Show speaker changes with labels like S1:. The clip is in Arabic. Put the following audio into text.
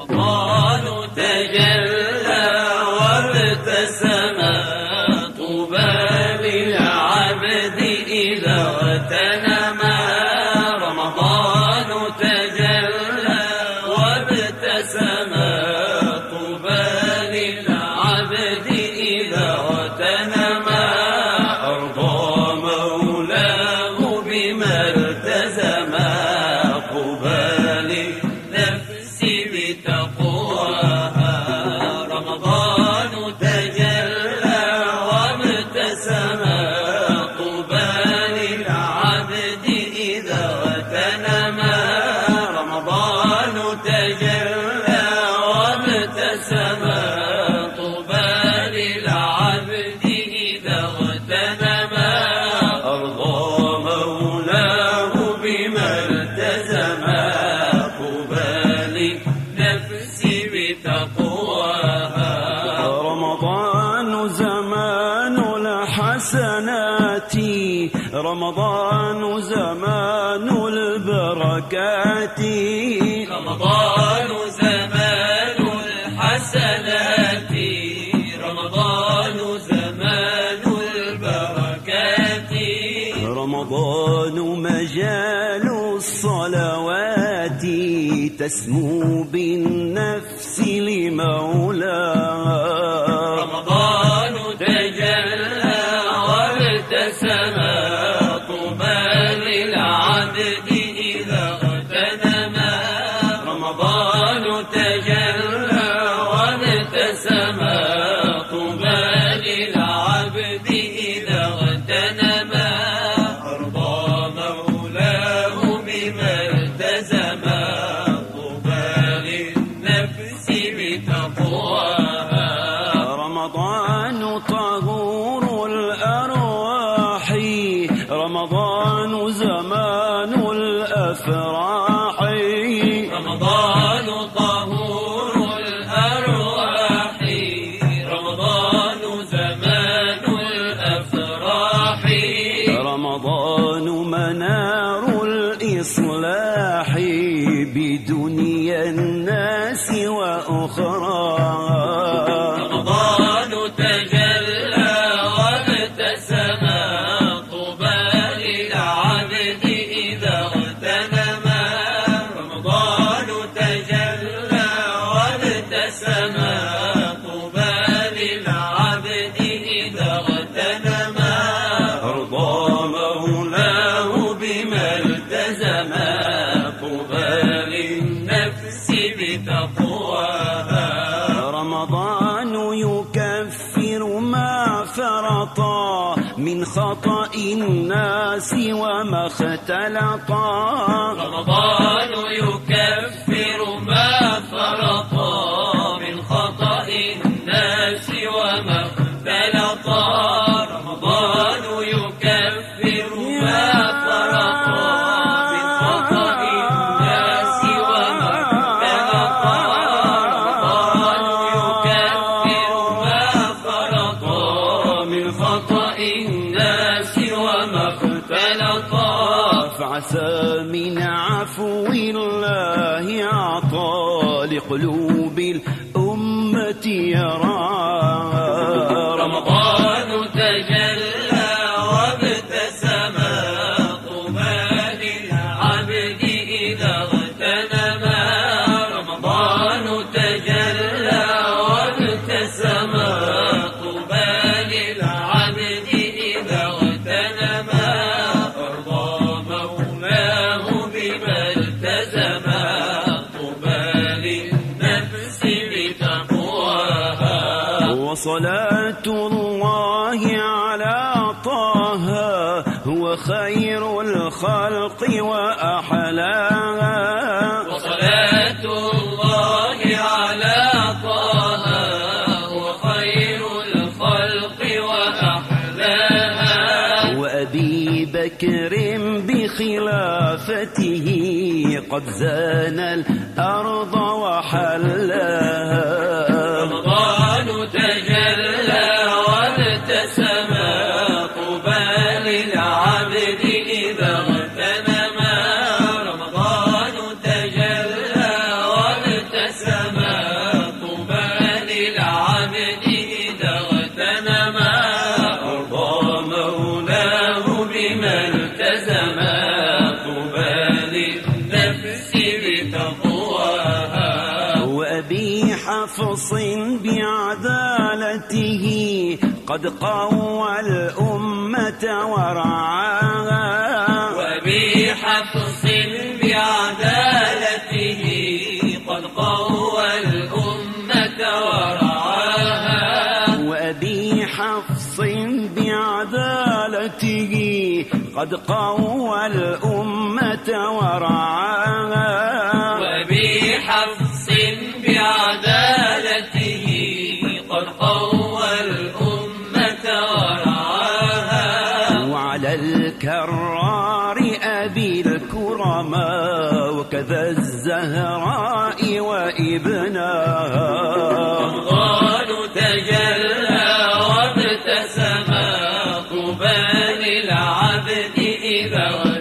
S1: رمضان تجلى وابتسم طوبى للعبد إذا اغتنما. رمضان تجلى وابتسم طوبى للعبد إذا اغتنما. أرضى مولاه بما التزما قبال النفس بتقواها. رمضان تجلى وابتسم طوبى للعبد إذا اغتنما. رمضان تجلى وابتسم طوبى للعبد إذا اغتنما. أرضى مولاه بما التزما قبال النفس بتقواها. رمضان زمان الحسنات، رمضان زمان البركات. رمضان زمان الحسنات، رمضان زمان البركات. رمضان مجال الصلوات تسمو بالنفس لمولاها. رمضان تجلى وابتسم طوبى للعبد إذا اغتنما. رمضان تجلى وابتسم طوبى للعبد إذا اغتنما. أرضى مولاه بما التزما طوبى للنفس بتقواها. رمضان طهور الأرواح، رمضان زمان الأفراح. رمضان طهور الأرواح، رمضان زمان الأفراح. رمضان منار الإصلاح بدنيا الناس وأخراها. رمضان تجلى وابتسم طوبى للعبد إذا اغتنما. رمضان تجلى وابتسم طوبى للعبد إذا اغتنما. أرضى مولاه بما التزما طوبى للنفس بتقواها. رمضان يكفر ما فرطا من خطأ الناس وما اختلطا. رمضان يكفر ما فرطا من خطأ الناس وما اختلطا. رمضان يكفر ما فرطا من خطأ الناس وما اختلطا. رمضان يكفر ما فرطا من خطأ الناس وما اختلطا. فعسى من عفو الله عطا لقلوب الأمة يراها. رمضان تجلى وابتسم طوبى للعبد إذا اغتنما. رمضان تجلى وابتسم طوبى للعبد إذا اغتنما. أرضى مولاه بما التزما طوبى للنفس بتقواها. وصلاة الله على طه هو خير الخلق وأحلاها. وصلاة الله على طه هو خير الخلق وأحلاها. وأبي بكر بخلافته قد زان الأرض وحلاها. رمضان تجلى وابتسم طوبى للعبد إذا اغتنما. رمضان تجلى وابتسم بتقواها. وأبي حفص بعدالته قد قوى الأمة ورعاها.
S2: وأبي حفص بعدالته قد قوى الأمة ورعاها.
S1: وأبي حفص بعدالته قد قوى الأمة ورعاها.
S2: وأبي حفص بعدالته قد قوى الأمة ورعاها.
S1: وعلى الكرار أبي الكرماء وكذا الزهراء وابنها.
S2: رمضان تجلى وابتسما طوبى للعبد إذا